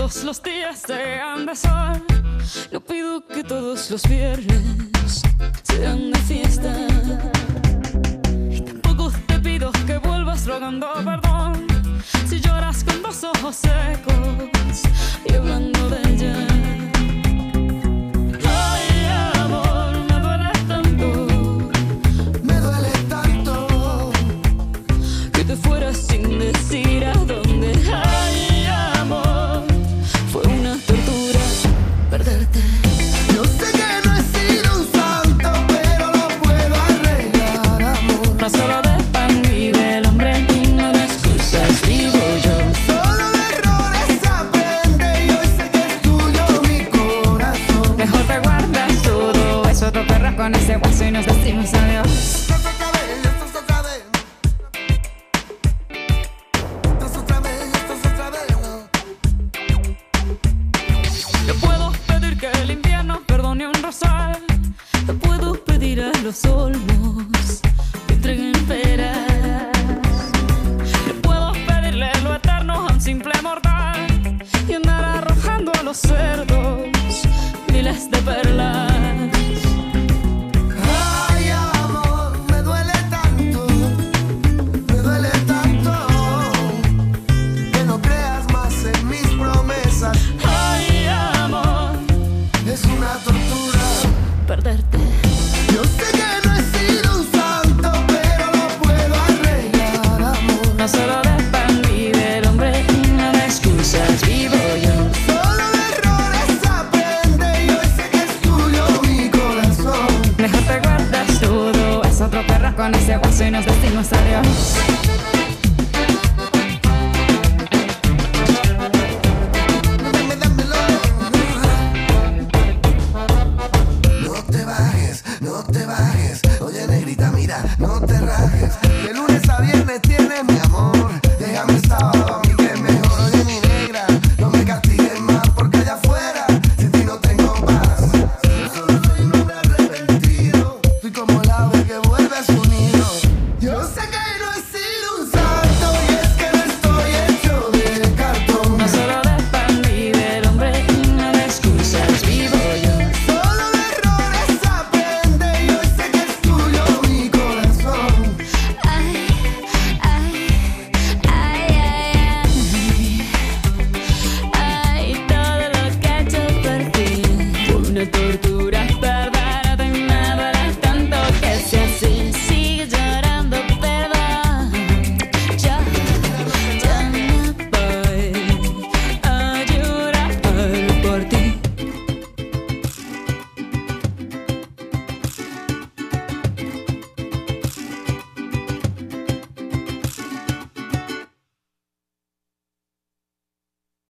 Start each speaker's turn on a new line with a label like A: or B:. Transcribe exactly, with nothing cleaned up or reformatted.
A: todos los días sean de sol. No pido que todos los viernes sean de fiesta. Y tampoco te pido que vuelvas rogando perdón si lloras con dos ojos secos y hablando de ella. Ay, amor, me duele tanto,
B: Me duele tanto
A: que te fueras sin decir a dónde. Ay, amor, fue una tortura perderte.
B: Yo sé que no he sido un santo, pero lo puedo arreglar, amor.
A: No solo de pan vive el hombre y no de excusas vivo yo.
B: Solo de errores aprende y hoy sé que es tuyo mi corazón.
A: Mejor te guardas todo eso, te perras con ese hueso y nos decimos adiós.
B: Esto es otra vez, esto es otra vez. Esto es otra vez, esto es otra vez.
A: Te puedo pedir que el invierno perdone un rosal. Te puedo pedir a los olmos que entreguen peras. Te puedo pedirle lo eterno a un simple mortal y andar arrojando a los cerdos miles de perlas.
B: Ay, amor, me duele tanto, me duele tanto que no creas más en mis promesas.
A: Ay, amor,
B: Es una tortura.
A: perderte.
B: Yo sé que no he sido un santo, pero lo puedo arreglar, amor.
A: No solo de pan vive el hombre y no de excusas vivo yo.
B: Solo de errores aprende y hoy sé que es tuyo mi corazón.
A: Mejor te guardas todo, es otro perro con ese hueso y nos decimos adiós.